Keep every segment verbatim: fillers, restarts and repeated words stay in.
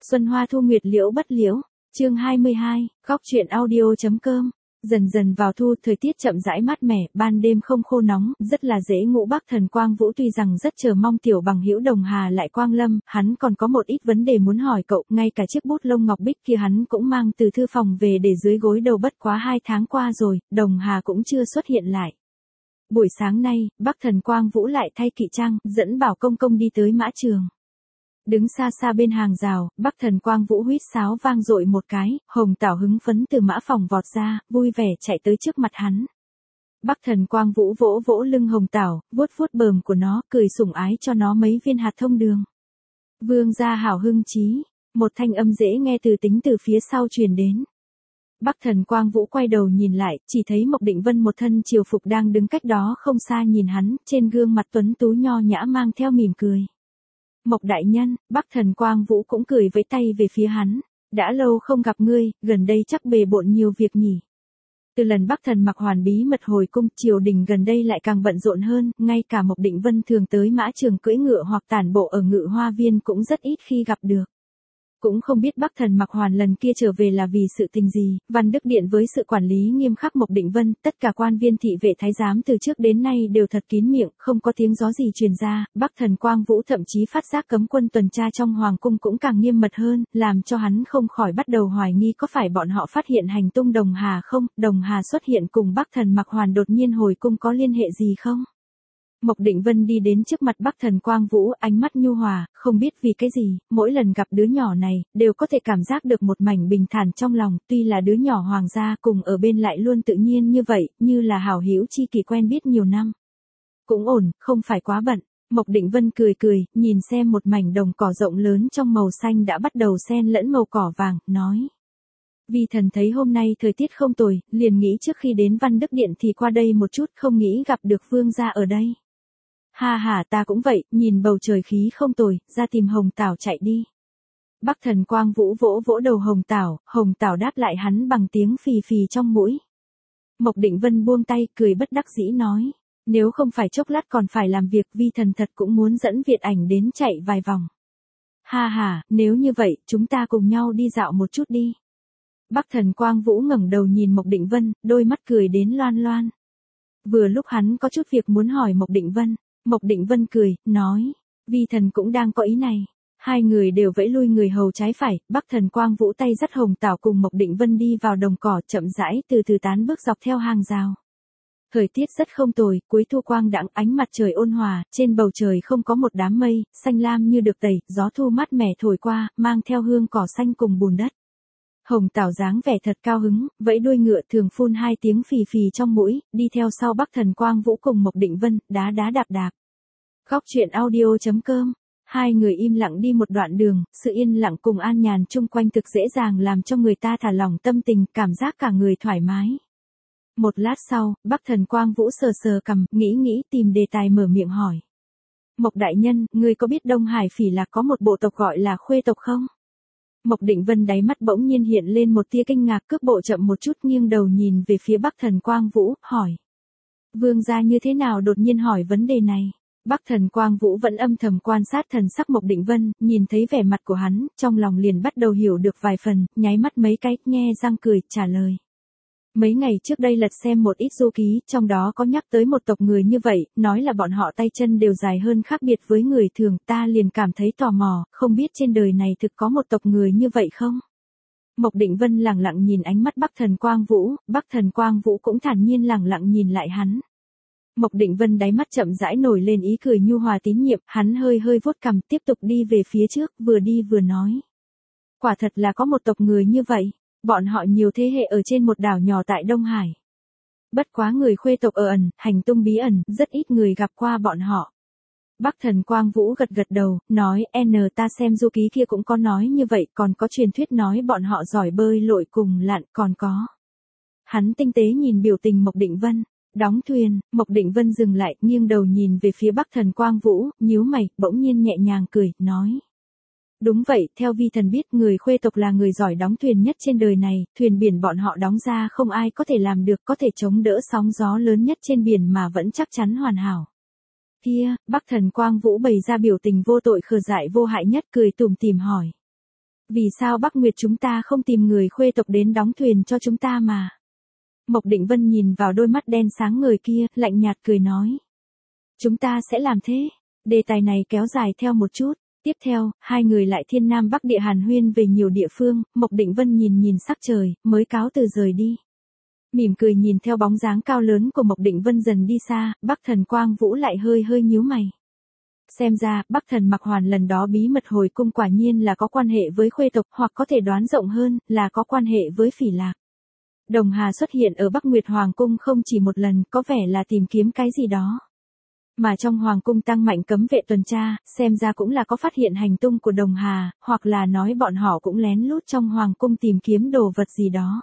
Xuân hoa thu nguyệt liễu bất liễu, chương hai mươi hai, góc truyện audio.com. Dần dần vào thu, thời tiết chậm rãi mát mẻ, ban đêm không khô nóng, rất là dễ ngủ. Bắc Thần Quang Vũ tuy rằng rất chờ mong tiểu bằng hữu Đồng Hà lại quang lâm, hắn còn có một ít vấn đề muốn hỏi cậu, ngay cả chiếc bút lông ngọc bích kia hắn cũng mang từ thư phòng về để dưới gối đầu. Bất quá hai tháng qua rồi, Đồng Hà cũng chưa xuất hiện lại. Buổi sáng nay, Bắc Thần Quang Vũ lại thay kỵ trang, dẫn Bảo Công Công đi tới mã trường. Đứng xa xa bên hàng rào, Bắc Thần Quang Vũ huýt sáo vang dội một cái, Hồng Tảo hứng phấn từ mã phòng vọt ra, vui vẻ chạy tới trước mặt hắn. Bắc Thần Quang Vũ vỗ vỗ lưng Hồng Tảo, vuốt vuốt bờm của nó, cười sủng ái cho nó mấy viên hạt thông đường. Vương gia hảo hưng chí, một thanh âm dễ nghe từ tính từ phía sau truyền đến. Bắc Thần Quang Vũ quay đầu nhìn lại, chỉ thấy Mộc Định Vân một thân triều phục đang đứng cách đó không xa nhìn hắn, trên gương mặt tuấn tú nho nhã mang theo mỉm cười. Mộc đại nhân, Bắc Thần Quang Vũ cũng cười với tay về phía hắn. Đã lâu không gặp ngươi, gần đây chắc bề bộn nhiều việc nhỉ. Từ lần Bắc Thần Mặc Hoàn bí mật hồi cung, triều đình gần đây lại càng bận rộn hơn, ngay cả Mộc Định Vân thường tới mã trường cưỡi ngựa hoặc tản bộ ở Ngự Hoa Viên cũng rất ít khi gặp được. Cũng không biết Bắc Thần Mặc Hoàn lần kia trở về là vì sự tình gì. Văn Đức Điện với sự quản lý nghiêm khắc Mộc Định Vân, tất cả quan viên thị vệ thái giám từ trước đến nay đều thật kín miệng, không có tiếng gió gì truyền ra. Bắc Thần Quang Vũ thậm chí phát giác cấm quân tuần tra trong hoàng cung cũng càng nghiêm mật hơn, làm cho hắn không khỏi bắt đầu hoài nghi có phải bọn họ phát hiện hành tung Đồng Hà không. Đồng Hà xuất hiện cùng Bắc Thần Mặc Hoàn đột nhiên hồi cung có liên hệ gì không? Mộc Định Vân đi đến trước mặt Bắc Thần Quang Vũ, ánh mắt nhu hòa, không biết vì cái gì, mỗi lần gặp đứa nhỏ này, đều có thể cảm giác được một mảnh bình thản trong lòng, tuy là đứa nhỏ hoàng gia cùng ở bên lại luôn tự nhiên như vậy, như là hảo hữu chi kỷ quen biết nhiều năm. Cũng ổn, không phải quá bận. Mộc Định Vân cười cười, nhìn xem một mảnh đồng cỏ rộng lớn trong màu xanh đã bắt đầu xen lẫn màu cỏ vàng, nói. Vi thần thấy hôm nay thời tiết không tồi, liền nghĩ trước khi đến Văn Đức Điện thì qua đây một chút, không nghĩ gặp được vương gia ở đây. Ha ha, ta cũng vậy, nhìn bầu trời khí không tồi, ra tìm Hồng Tảo chạy đi. Bắc Thần Quang Vũ vỗ vỗ đầu Hồng Tảo, Hồng Tảo đáp lại hắn bằng tiếng phì phì trong mũi. Mộc Định Vân buông tay, cười bất đắc dĩ nói, nếu không phải chốc lát còn phải làm việc, vi thần thật cũng muốn dẫn Việt Ảnh đến chạy vài vòng. Ha ha, nếu như vậy, chúng ta cùng nhau đi dạo một chút đi. Bắc Thần Quang Vũ ngẩng đầu nhìn Mộc Định Vân, đôi mắt cười đến loan loan. Vừa lúc hắn có chút việc muốn hỏi Mộc Định Vân. Mộc Định Vân cười, nói, vi thần cũng đang có ý này. Hai người đều vẫy lui người hầu trái phải, Bắc Thần Quang Vũ tay dắt Hồng Tảo cùng Mộc Định Vân đi vào đồng cỏ, chậm rãi từ từ tán bước dọc theo hàng rào. Thời tiết rất không tồi, cuối thu quang đãng, ánh mặt trời ôn hòa, trên bầu trời không có một đám mây, xanh lam như được tẩy, gió thu mát mẻ thổi qua, mang theo hương cỏ xanh cùng bùn đất. Hồng Tảo dáng vẻ thật cao hứng, vẫy đuôi ngựa thường phun hai tiếng phì phì trong mũi, đi theo sau Bắc Thần Quang Vũ cùng Mộc Định Vân, đá đá đạp đạp. Góc truyện audio.com. Hai người im lặng đi một đoạn đường, sự yên lặng cùng an nhàn chung quanh thực dễ dàng làm cho người ta thả lỏng tâm tình, cảm giác cả người thoải mái. Một lát sau, Bắc Thần Quang Vũ sờ sờ cằm, nghĩ nghĩ tìm đề tài mở miệng hỏi. Mộc đại nhân, ngươi có biết Đông Hải Phỉ Lạc có một bộ tộc gọi là Khuê tộc không? Mộc Định Vân đáy mắt bỗng nhiên hiện lên một tia kinh ngạc, cước bộ chậm một chút nghiêng đầu nhìn về phía Bắc Thần Quang Vũ, hỏi. Vương gia như thế nào đột nhiên hỏi vấn đề này? Bắc Thần Quang Vũ vẫn âm thầm quan sát thần sắc Mộc Định Vân, nhìn thấy vẻ mặt của hắn, trong lòng liền bắt đầu hiểu được vài phần, nháy mắt mấy cái, nhe răng cười, trả lời. Mấy ngày trước đây lật xem một ít du ký, trong đó có nhắc tới một tộc người như vậy, nói là bọn họ tay chân đều dài hơn khác biệt với người thường, ta liền cảm thấy tò mò, không biết trên đời này thực có một tộc người như vậy không? Mộc Định Vân lẳng lặng nhìn ánh mắt Bắc Thần Quang Vũ, Bắc Thần Quang Vũ cũng thản nhiên lẳng lặng nhìn lại hắn. Mộc Định Vân đáy mắt chậm rãi nổi lên ý cười nhu hòa tín nhiệm, hắn hơi hơi vuốt cằm tiếp tục đi về phía trước, vừa đi vừa nói. Quả thật là có một tộc người như vậy, bọn họ nhiều thế hệ ở trên một đảo nhỏ tại Đông Hải. Bất quá người Khuê tộc ở ẩn, hành tung bí ẩn, rất ít người gặp qua bọn họ. Bắc Thần Quang Vũ gật gật đầu, nói, N ta xem du ký kia cũng có nói như vậy, còn có truyền thuyết nói bọn họ giỏi bơi lội cùng lặn, còn có. Hắn tinh tế nhìn biểu tình Mộc Định Vân. Đóng thuyền, Mộc Định Vân dừng lại, nghiêng đầu nhìn về phía Bắc Thần Quang Vũ, nhíu mày, bỗng nhiên nhẹ nhàng cười, nói. Đúng vậy, theo vi thần biết, người Khuê tộc là người giỏi đóng thuyền nhất trên đời này, thuyền biển bọn họ đóng ra không ai có thể làm được, có thể chống đỡ sóng gió lớn nhất trên biển mà vẫn chắc chắn hoàn hảo. Kia, Bắc Thần Quang Vũ bày ra biểu tình vô tội khờ dại vô hại nhất, cười tủm tỉm hỏi. Vì sao Bắc Nguyệt chúng ta không tìm người Khuê tộc đến đóng thuyền cho chúng ta mà? Mộc Định Vân nhìn vào đôi mắt đen sáng ngời kia, lạnh nhạt cười nói. Chúng ta sẽ làm thế. Đề tài này kéo dài theo một chút. Tiếp theo, hai người lại thiên nam bắc địa hàn huyên về nhiều địa phương, Mộc Định Vân nhìn nhìn sắc trời, mới cáo từ rời đi. Mỉm cười nhìn theo bóng dáng cao lớn của Mộc Định Vân dần đi xa, Bắc Thần Quang Vũ lại hơi hơi nhíu mày. Xem ra, Bắc Thần Mặc Hoàn lần đó bí mật hồi cung quả nhiên là có quan hệ với Khuê tộc, hoặc có thể đoán rộng hơn, là có quan hệ với Phỉ Lạc. Đồng Hà xuất hiện ở Bắc Nguyệt Hoàng cung không chỉ một lần, có vẻ là tìm kiếm cái gì đó. Mà trong Hoàng cung tăng mạnh cấm vệ tuần tra, xem ra cũng là có phát hiện hành tung của Đồng Hà, hoặc là nói bọn họ cũng lén lút trong Hoàng cung tìm kiếm đồ vật gì đó.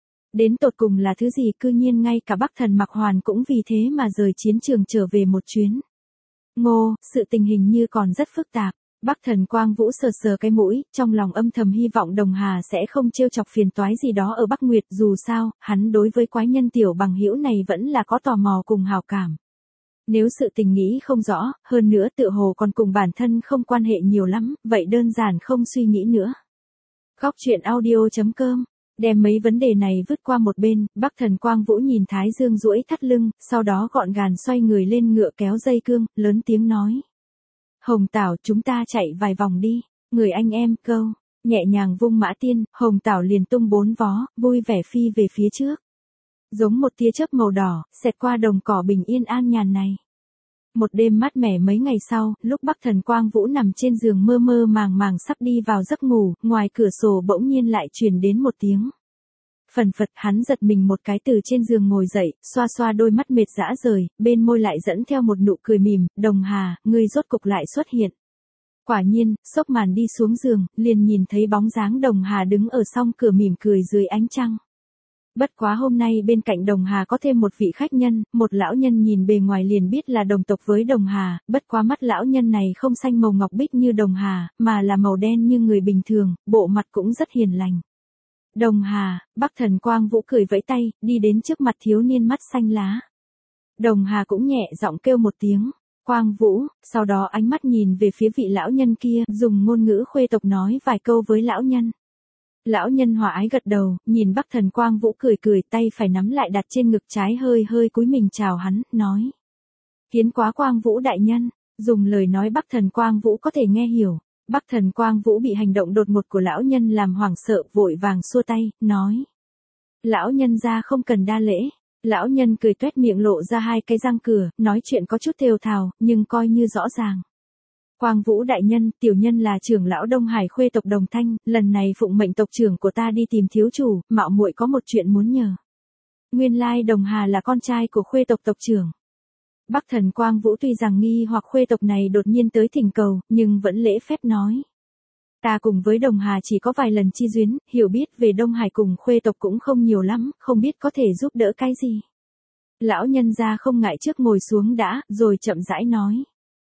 Đến tột cùng là thứ gì, cư nhiên ngay cả Bắc Thần Mặc Hoàn cũng vì thế mà rời chiến trường trở về một chuyến. Ngô, sự tình hình như còn rất phức tạp. Bắc Thần Quang Vũ sờ sờ cái mũi, trong lòng âm thầm hy vọng Đồng Hà sẽ không trêu chọc phiền toái gì đó ở Bắc Nguyệt, dù sao, hắn đối với quái nhân tiểu bằng hữu này vẫn là có tò mò cùng hào cảm. Nếu sự tình nghĩ không rõ, hơn nữa tựa hồ còn cùng bản thân không quan hệ nhiều lắm, vậy đơn giản không suy nghĩ nữa. Góc truyện audio chấm com đem mấy vấn đề này vứt qua một bên, Bắc Thần Quang Vũ nhìn Thái Dương duỗi thắt lưng, sau đó gọn gàng xoay người lên ngựa kéo dây cương, lớn tiếng nói. Hồng Tảo, chúng ta chạy vài vòng đi, người anh em, câu, nhẹ nhàng vung mã tiên, Hồng Tảo liền tung bốn vó, vui vẻ phi về phía trước. Giống một tia chớp màu đỏ, xẹt qua đồng cỏ bình yên an nhàn này. Một đêm mát mẻ mấy ngày sau, lúc Bắc Thần Quang Vũ nằm trên giường mơ mơ màng màng sắp đi vào giấc ngủ, ngoài cửa sổ bỗng nhiên lại truyền đến một tiếng. Phần phật, hắn giật mình một cái từ trên giường ngồi dậy, xoa xoa đôi mắt mệt dã rời, bên môi lại dẫn theo một nụ cười mỉm, Đồng Hà, ngươi rốt cục lại xuất hiện. Quả nhiên, xốc màn đi xuống giường, liền nhìn thấy bóng dáng Đồng Hà đứng ở song cửa mỉm cười dưới ánh trăng. Bất quá hôm nay bên cạnh Đồng Hà có thêm một vị khách nhân, một lão nhân nhìn bề ngoài liền biết là đồng tộc với Đồng Hà, bất quá mắt lão nhân này không xanh màu ngọc bích như Đồng Hà, mà là màu đen như người bình thường, bộ mặt cũng rất hiền lành. Đồng Hà, Bắc Thần Quang Vũ cười vẫy tay, đi đến trước mặt thiếu niên mắt xanh lá. Đồng Hà cũng nhẹ giọng kêu một tiếng, Quang Vũ, sau đó ánh mắt nhìn về phía vị lão nhân kia, dùng ngôn ngữ Khuê tộc nói vài câu với lão nhân. Lão nhân hòa ái gật đầu, nhìn Bắc Thần Quang Vũ cười cười, tay phải nắm lại đặt trên ngực trái hơi hơi cúi mình chào hắn, nói. Kiến quá Quang Vũ đại nhân, dùng lời nói Bắc Thần Quang Vũ có thể nghe hiểu. Bắc Thần Quang Vũ bị hành động đột ngột của lão nhân làm hoảng sợ, vội vàng xua tay, nói. Lão nhân ra không cần đa lễ. Lão nhân cười tuét miệng lộ ra hai cái răng cửa, nói chuyện có chút thều thào, nhưng coi như rõ ràng. Quang Vũ đại nhân, tiểu nhân là trưởng lão Đông Hải Khuê tộc Đồng Thanh, lần này phụng mệnh tộc trưởng của ta đi tìm thiếu chủ, mạo muội có một chuyện muốn nhờ. Nguyên lai Đồng Hà là con trai của Khuê tộc tộc trưởng. Bắc Thần Quang Vũ tuy rằng nghi hoặc Khuê tộc này đột nhiên tới thỉnh cầu, nhưng vẫn lễ phép nói. Ta cùng với Đồng Hà chỉ có vài lần chi duyên, hiểu biết về Đông Hải cùng Khuê tộc cũng không nhiều lắm, không biết có thể giúp đỡ cái gì. Lão nhân gia không ngại trước ngồi xuống đã, rồi chậm rãi nói.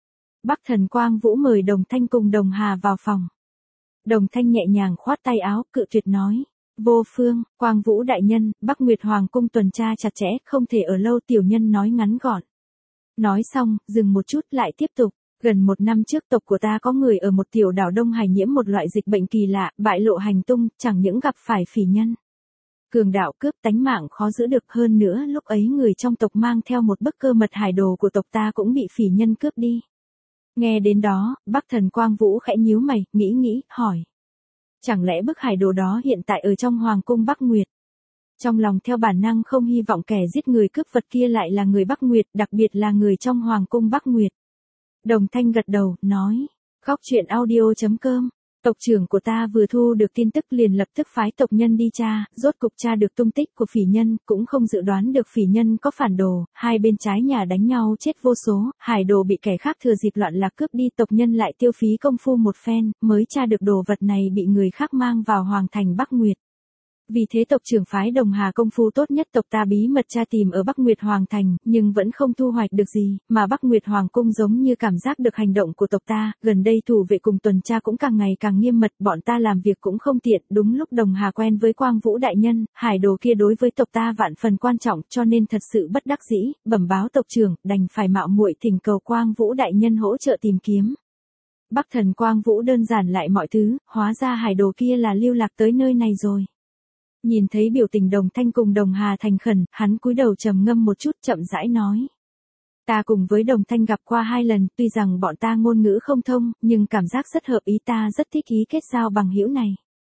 Bắc Thần Quang Vũ mời Đồng Thanh cùng Đồng Hà vào phòng. Đồng Thanh nhẹ nhàng khoát tay áo, cự tuyệt nói. Vô phương, Quang Vũ đại nhân, Bắc Nguyệt Hoàng cung tuần tra chặt chẽ, không thể ở lâu, tiểu nhân nói ngắn gọn. Nói xong, dừng một chút lại tiếp tục. Gần một năm trước tộc của ta có người ở một tiểu đảo Đông Hải nhiễm một loại dịch bệnh kỳ lạ, bại lộ hành tung, chẳng những gặp phải phỉ nhân. Cường đạo cướp, tánh mạng khó giữ được, hơn nữa lúc ấy người trong tộc mang theo một bức cơ mật hải đồ của tộc ta cũng bị phỉ nhân cướp đi. Nghe đến đó, Bắc Thần Quang Vũ khẽ nhíu mày, nghĩ nghĩ, hỏi. Chẳng lẽ bức hải đồ đó hiện tại ở trong Hoàng cung Bắc Nguyệt? Trong lòng theo bản năng không hy vọng kẻ giết người cướp vật kia lại là người Bắc Nguyệt, đặc biệt là người trong Hoàng cung Bắc Nguyệt. Đồng Thanh gật đầu, nói. Góc truyện audio chấm com Tộc trưởng của ta vừa thu được tin tức liền lập tức phái tộc nhân đi tra, rốt cục tra được tung tích của phỉ nhân, cũng không dự đoán được phỉ nhân có phản đồ, hai bên trái nhà đánh nhau chết vô số, hải đồ bị kẻ khác thừa dịp loạn lạc cướp đi, tộc nhân lại tiêu phí công phu một phen, mới tra được đồ vật này bị người khác mang vào Hoàng thành Bắc Nguyệt. Vì thế tộc trưởng phái Đồng Hà công phu tốt nhất tộc ta bí mật tra tìm ở Bắc Nguyệt Hoàng thành, nhưng vẫn không thu hoạch được gì, mà Bắc Nguyệt Hoàng cung giống như cảm giác được hành động của tộc ta, gần đây thủ vệ cùng tuần tra cũng càng ngày càng nghiêm mật, bọn ta làm việc cũng không tiện, đúng lúc Đồng Hà quen với Quang Vũ đại nhân, hải đồ kia đối với tộc ta vạn phần quan trọng, cho nên thật sự bất đắc dĩ, bẩm báo tộc trưởng, đành phải mạo muội thỉnh cầu Quang Vũ đại nhân hỗ trợ tìm kiếm. Bắc Thần Quang Vũ đơn giản lại mọi thứ, hóa ra hải đồ kia là lưu lạc tới nơi này rồi. Nhìn thấy biểu tình Đồng Thanh cùng Đồng Hà thành khẩn, hắn cúi đầu trầm ngâm một chút chậm rãi nói. Ta cùng với Đồng Thanh gặp qua hai lần, tuy rằng bọn ta ngôn ngữ không thông, nhưng cảm giác rất hợp ý, ta rất thích ý kết giao bằng hữu này.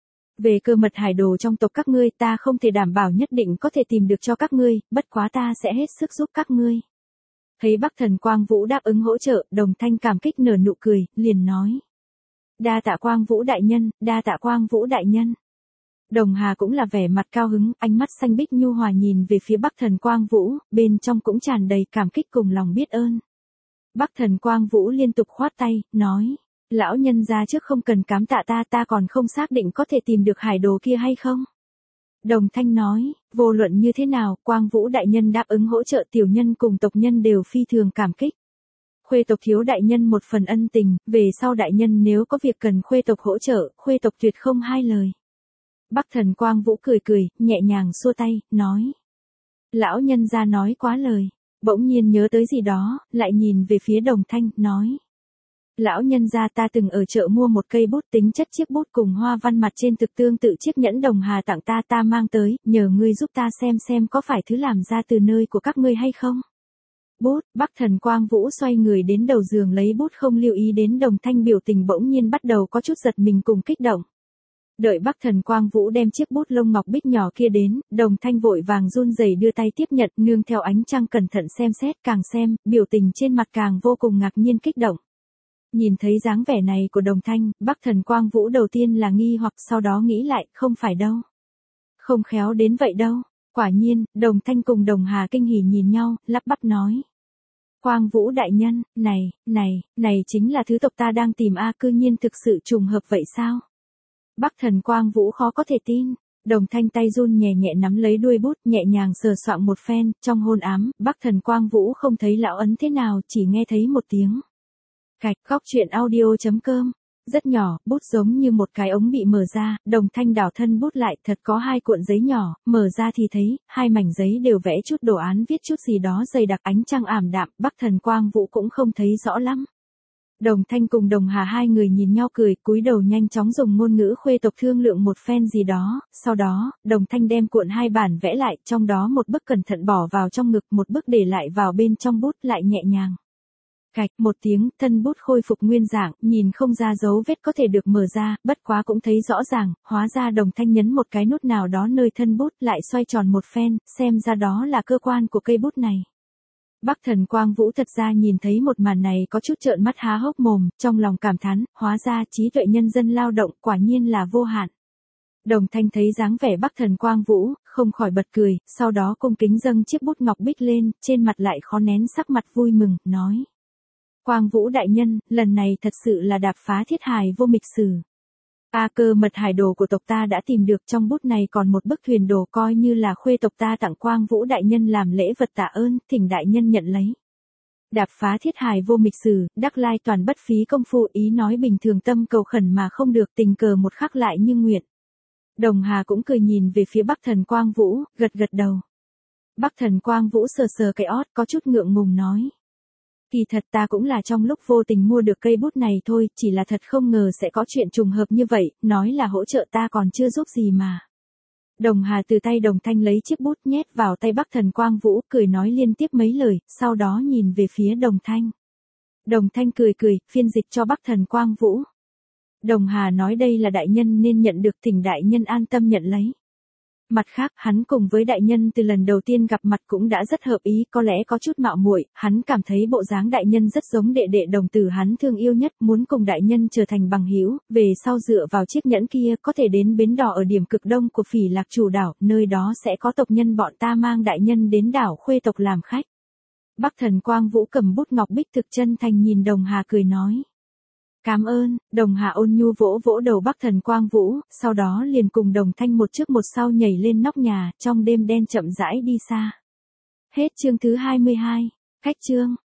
Về cơ mật hải đồ trong tộc các ngươi ta không thể đảm bảo nhất định có thể tìm được cho các ngươi, bất quá ta sẽ hết sức giúp các ngươi. Thấy Bắc Thần Quang Vũ đáp ứng hỗ trợ, Đồng Thanh cảm kích nở nụ cười, liền nói. Đa tạ Quang Vũ đại nhân, đa tạ Quang Vũ đại nhân. Đồng Hà cũng là vẻ mặt cao hứng, ánh mắt xanh biếc nhu hòa nhìn về phía Bắc Thần Quang Vũ, bên trong cũng tràn đầy cảm kích cùng lòng biết ơn. Bắc Thần Quang Vũ liên tục khoát tay, nói. Lão nhân gia trước không cần cám tạ ta, ta còn không xác định có thể tìm được hải đồ kia hay không. Đồng Thanh nói, vô luận như thế nào, Quang Vũ đại nhân đáp ứng hỗ trợ tiểu nhân cùng tộc nhân đều phi thường cảm kích. Khuê tộc thiếu đại nhân một phần ân tình, về sau đại nhân nếu có việc cần khuê tộc hỗ trợ, khuê tộc tuyệt không hai lời. Bắc Thần Quang Vũ cười cười, nhẹ nhàng xua tay, nói. Lão nhân gia nói quá lời, bỗng nhiên nhớ tới gì đó, lại nhìn về phía Đồng Thanh, nói. Lão nhân gia ta từng ở chợ mua một cây bút tính chất chiếc bút cùng hoa văn mặt trên thực tương tự chiếc nhẫn Đồng Hà tặng ta, ta mang tới, nhờ ngươi giúp ta xem xem có phải thứ làm ra từ nơi của các ngươi hay không. Bút, Bắc Thần Quang Vũ xoay người đến đầu giường lấy bút không lưu ý đến Đồng Thanh biểu tình bỗng nhiên bắt đầu có chút giật mình cùng kích động. Đợi Bắc Thần Quang Vũ đem chiếc bút lông ngọc bích nhỏ kia đến, Đồng Thanh vội vàng run rẩy đưa tay tiếp nhận, nương theo ánh trăng cẩn thận xem xét, càng xem, biểu tình trên mặt càng vô cùng ngạc nhiên kích động. Nhìn thấy dáng vẻ này của Đồng Thanh, Bắc Thần Quang Vũ đầu tiên là nghi hoặc sau đó nghĩ lại, không phải đâu. Không khéo đến vậy đâu. Quả nhiên, Đồng Thanh cùng Đồng Hà kinh hỉ nhìn nhau, lắp bắp nói. Quang Vũ đại nhân, này, này, này chính là thứ tộc ta đang tìm a, cư nhiên thực sự trùng hợp vậy sao? Bắc Thần Quang Vũ khó có thể tin. Đồng Thanh tay run nhẹ nhẹ nắm lấy đuôi bút, nhẹ nhàng sờ soạng một phen, trong hôn ám, Bắc Thần Quang Vũ không thấy lão ấn thế nào, chỉ nghe thấy một tiếng. Cạch, góc truyện audio chấm com. Rất nhỏ, bút giống như một cái ống bị mở ra, Đồng Thanh đảo thân bút lại, thật có hai cuộn giấy nhỏ, mở ra thì thấy, hai mảnh giấy đều vẽ chút đồ án viết chút gì đó dày đặc, ánh trăng ảm đạm, Bắc Thần Quang Vũ cũng không thấy rõ lắm. Đồng Thanh cùng Đồng Hà hai người nhìn nhau cười, cúi đầu nhanh chóng dùng ngôn ngữ khuê tộc thương lượng một phen gì đó, sau đó, Đồng Thanh đem cuộn hai bản vẽ lại, trong đó một bức cẩn thận bỏ vào trong ngực, một bức để lại vào bên trong bút lại nhẹ nhàng. Cạch, một tiếng, thân bút khôi phục nguyên dạng, nhìn không ra dấu vết có thể được mở ra, bất quá cũng thấy rõ ràng, hóa ra Đồng Thanh nhấn một cái nút nào đó nơi thân bút lại xoay tròn một phen, xem ra đó là cơ quan của cây bút này. Bắc Thần Quang Vũ thật ra nhìn thấy một màn này có chút trợn mắt há hốc mồm, trong lòng cảm thán, hóa ra trí tuệ nhân dân lao động quả nhiên là vô hạn. Đồng Thanh thấy dáng vẻ Bắc Thần Quang Vũ, không khỏi bật cười, sau đó cung kính dâng chiếc bút ngọc bích lên, trên mặt lại khó nén sắc mặt vui mừng, nói. Quang Vũ đại nhân, lần này thật sự là đạp phá thiết hài vô mịch sử. A cơ mật hải đồ của tộc ta đã tìm được, trong bút này còn một bức thuyền đồ coi như là khuê tộc ta tặng Quang Vũ đại nhân làm lễ vật tạ ơn, thỉnh đại nhân nhận lấy. Đạp phá thiết hài vô mịch sử, đắc lai toàn bất phí công phu, ý nói bình thường tâm cầu khẩn mà không được, tình cờ một khắc lại như nguyện. Đồng Hà cũng cười nhìn về phía Bắc Thần Quang Vũ, gật gật đầu. Bắc Thần Quang Vũ sờ sờ cái ót có chút ngượng ngùng nói. Kỳ thật ta cũng là trong lúc vô tình mua được cây bút này thôi, chỉ là thật không ngờ sẽ có chuyện trùng hợp như vậy, nói là hỗ trợ ta còn chưa giúp gì mà. Đồng Hà từ tay Đồng Thanh lấy chiếc bút nhét vào tay Bắc Thần Quang Vũ, cười nói liên tiếp mấy lời, sau đó nhìn về phía Đồng Thanh. Đồng Thanh cười cười, phiên dịch cho Bắc Thần Quang Vũ. Đồng Hà nói đây là đại nhân nên nhận được, thỉnh đại nhân an tâm nhận lấy. Mặt khác, hắn cùng với đại nhân từ lần đầu tiên gặp mặt cũng đã rất hợp ý, có lẽ có chút mạo muội, hắn cảm thấy bộ dáng đại nhân rất giống đệ đệ đồng tử hắn thương yêu nhất, muốn cùng đại nhân trở thành bằng hữu, về sau dựa vào chiếc nhẫn kia có thể đến bến đỏ ở điểm cực đông của Phỉ Lạc Chủ đảo, nơi đó sẽ có tộc nhân bọn ta mang đại nhân đến đảo Khuê tộc làm khách. Bắc Thần Quang Vũ cầm bút ngọc bích thực chân thành nhìn Đồng Hà cười nói. Cảm ơn, Đồng Hà ôn nhu vỗ vỗ đầu Bắc Thần Quang Vũ, sau đó liền cùng Đồng Thanh một trước một sau nhảy lên nóc nhà, trong đêm đen chậm rãi đi xa. Hết chương thứ hai mươi hai, cách chương.